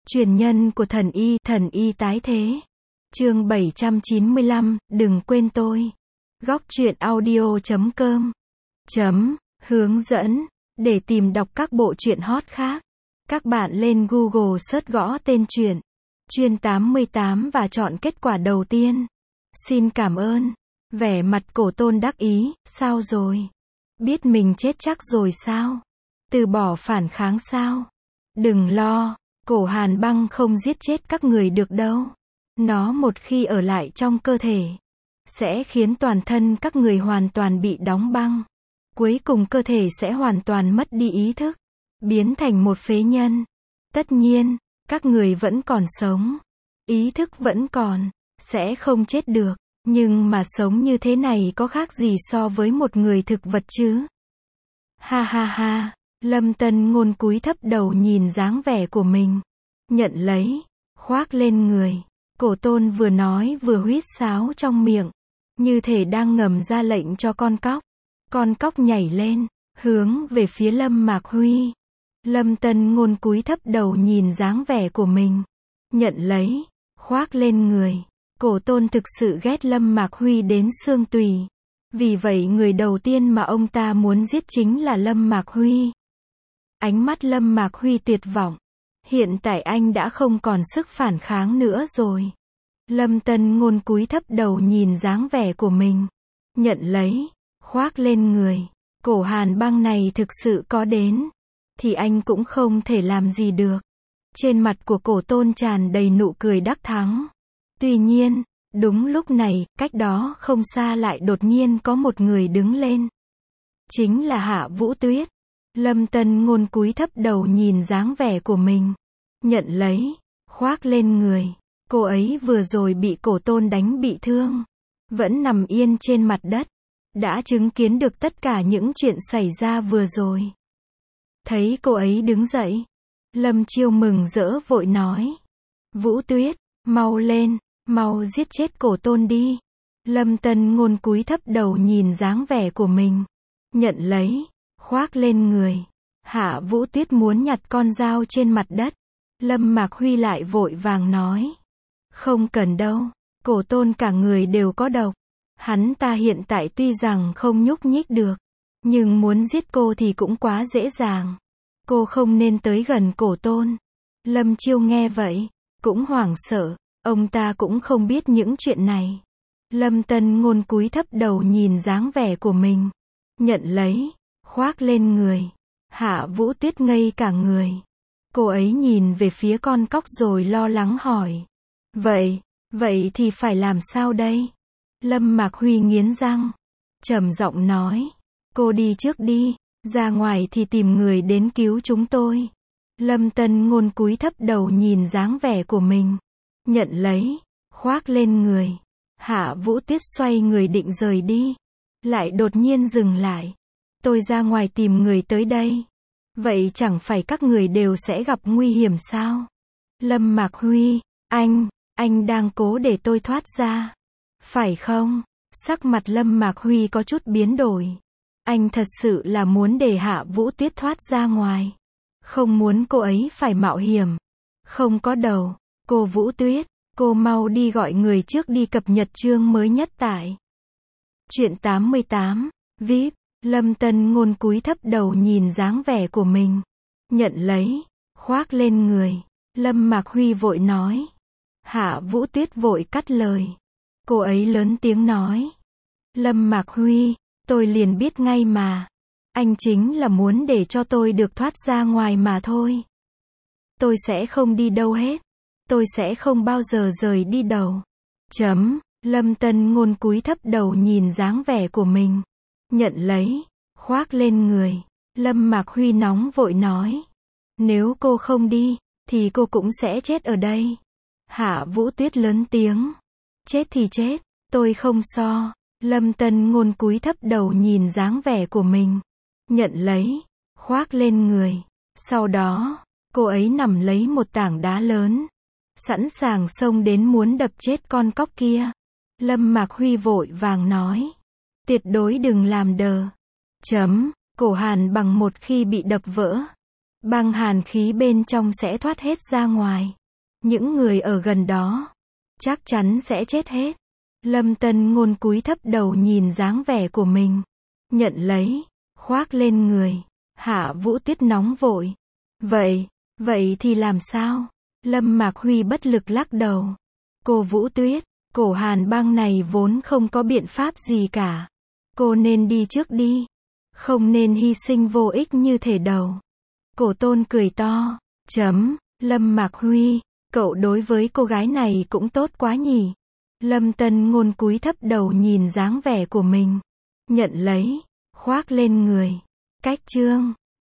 Truyền nhân của thần y tái thế. Chương 795, đừng quên tôi. Góc truyện audio.com Hướng dẫn. Để tìm đọc các bộ truyện hot khác, các bạn lên Google search gõ tên truyện Chuyên 88 và chọn kết quả đầu tiên. Xin cảm ơn. Vẻ mặt Cổ Tôn đắc ý, sao rồi? Biết mình chết chắc rồi sao? Từ bỏ phản kháng sao? Đừng lo, Cổ Hàn Băng không giết chết các người được đâu. Nó một khi ở lại trong cơ thể, sẽ khiến toàn thân các người hoàn toàn bị đóng băng. Cuối cùng cơ thể sẽ hoàn toàn mất đi ý thức, biến thành một phế nhân. Tất nhiên, các người vẫn còn sống, ý thức vẫn còn, sẽ không chết được. Nhưng mà sống như thế này có khác gì so với một người thực vật chứ? Ha ha ha, Lâm Tân Ngôn cúi thấp đầu nhìn dáng vẻ của mình. Nhận lấy, khoác lên người. Cổ Tôn vừa nói vừa huýt sáo trong miệng, như thể đang ngầm ra lệnh cho con cóc. Con cóc nhảy lên, hướng về phía Lâm Mạc Huy. Lâm Tân Ngôn cúi thấp đầu nhìn dáng vẻ của mình. Nhận lấy, khoác lên người. Cổ Tôn thực sự ghét Lâm Mạc Huy đến xương tùy. Vì vậy người đầu tiên mà ông ta muốn giết chính là Lâm Mạc Huy. Ánh mắt Lâm Mạc Huy tuyệt vọng. Hiện tại anh đã không còn sức phản kháng nữa rồi. Lâm Tân Ngôn cúi thấp đầu nhìn dáng vẻ của mình. Nhận lấy, khoác lên người. Cổ Hàn Băng này thực sự có đến, thì anh cũng không thể làm gì được. Trên mặt của Cổ Tôn tràn đầy nụ cười đắc thắng. Tuy nhiên, đúng lúc này, cách đó không xa lại đột nhiên có một người đứng lên. Chính là Hạ Vũ Tuyết. Lâm Tân Ngôn cúi thấp đầu nhìn dáng vẻ của mình. Nhận lấy, khoác lên người. Cô ấy vừa rồi bị Cổ Tôn đánh bị thương, vẫn nằm yên trên mặt đất, đã chứng kiến được tất cả những chuyện xảy ra vừa rồi. Thấy cô ấy đứng dậy, Lâm Chiêu mừng rỡ vội nói: Vũ Tuyết, mau lên, mau giết chết Cổ Tôn đi. Lâm Tân Ngôn cúi thấp đầu nhìn dáng vẻ của mình. Nhận lấy, khoác lên người. Hạ Vũ Tuyết muốn nhặt con dao trên mặt đất. Lâm Mạc Huy lại vội vàng nói: Không cần đâu, Cổ Tôn cả người đều có độc. Hắn ta hiện tại tuy rằng không nhúc nhích được, nhưng muốn giết cô thì cũng quá dễ dàng. Cô không nên tới gần Cổ Tôn. Lâm Chiêu nghe vậy, cũng hoảng sợ. Ông ta cũng không biết những chuyện này. Lâm Tân Ngôn cúi thấp đầu nhìn dáng vẻ của mình. Nhận lấy, khoác lên người. Hạ Vũ Tuyết ngây cả người. Cô ấy nhìn về phía con cóc rồi lo lắng hỏi: Vậy thì phải làm sao đây? Lâm Mạc Huy nghiến răng, trầm giọng nói: Cô đi trước đi, ra ngoài thì tìm người đến cứu chúng tôi. Lâm Tân Ngôn cúi thấp đầu nhìn dáng vẻ của mình. Nhận lấy, khoác lên người. Hạ Vũ Tuyết xoay người định rời đi, lại đột nhiên dừng lại. Tôi ra ngoài tìm người tới đây. Vậy chẳng phải các người đều sẽ gặp nguy hiểm sao? Lâm Mạc Huy, anh đang cố để tôi thoát ra, phải không? Sắc mặt Lâm Mạc Huy có chút biến đổi. Anh thật sự là muốn để Hạ Vũ Tuyết thoát ra ngoài, không muốn cô ấy phải mạo hiểm. Không có đầu. Cô Vũ Tuyết, cô mau đi gọi người trước đi cập nhật chương mới nhất tại Truyện 88, VIP. Lâm Tân Ngôn cúi thấp đầu nhìn dáng vẻ của mình. Nhận lấy, khoác lên người. Lâm Mạc Huy vội nói. Hạ Vũ Tuyết vội cắt lời. Cô ấy lớn tiếng nói: Lâm Mạc Huy, tôi liền biết ngay mà. Anh chính là muốn để cho tôi được thoát ra ngoài mà thôi. Tôi sẽ không đi đâu hết. Tôi sẽ không bao giờ rời đi đâu. Lâm Tân Ngôn cúi thấp đầu nhìn dáng vẻ của mình. Nhận lấy, khoác lên người. Lâm Mạc Huy nóng vội nói: Nếu cô không đi, thì cô cũng sẽ chết ở đây. Hạ Vũ Tuyết lớn tiếng: Chết thì chết, tôi không so. Lâm Tân Ngôn cúi thấp đầu nhìn dáng vẻ của mình. Nhận lấy, khoác lên người. Sau đó, cô ấy nằm lấy một tảng đá lớn, sẵn sàng xông đến muốn đập chết con cóc kia. Lâm Mạc Huy vội vàng nói: Tuyệt đối đừng làm đờ. Cổ Hàn Bằng một khi bị đập vỡ, băng hàn khí bên trong sẽ thoát hết ra ngoài. Những người ở gần đó chắc chắn sẽ chết hết. Lâm Tân Ngôn cúi thấp đầu nhìn dáng vẻ của mình. Nhận lấy, khoác lên người. Hạ Vũ Tuyết nóng vội. Vậy thì làm sao? Lâm Mạc Huy bất lực lắc đầu. Cô Vũ Tuyết, cổ Hàn bang này vốn không có biện pháp gì cả. Cô nên đi trước đi. Không nên hy sinh vô ích như thể đầu. Cổ Tôn cười to. Lâm Mạc Huy, cậu đối với cô gái này cũng tốt quá nhỉ. Lâm Tân Ngôn cúi thấp đầu nhìn dáng vẻ của mình. Nhận lấy, khoác lên người. Cách chương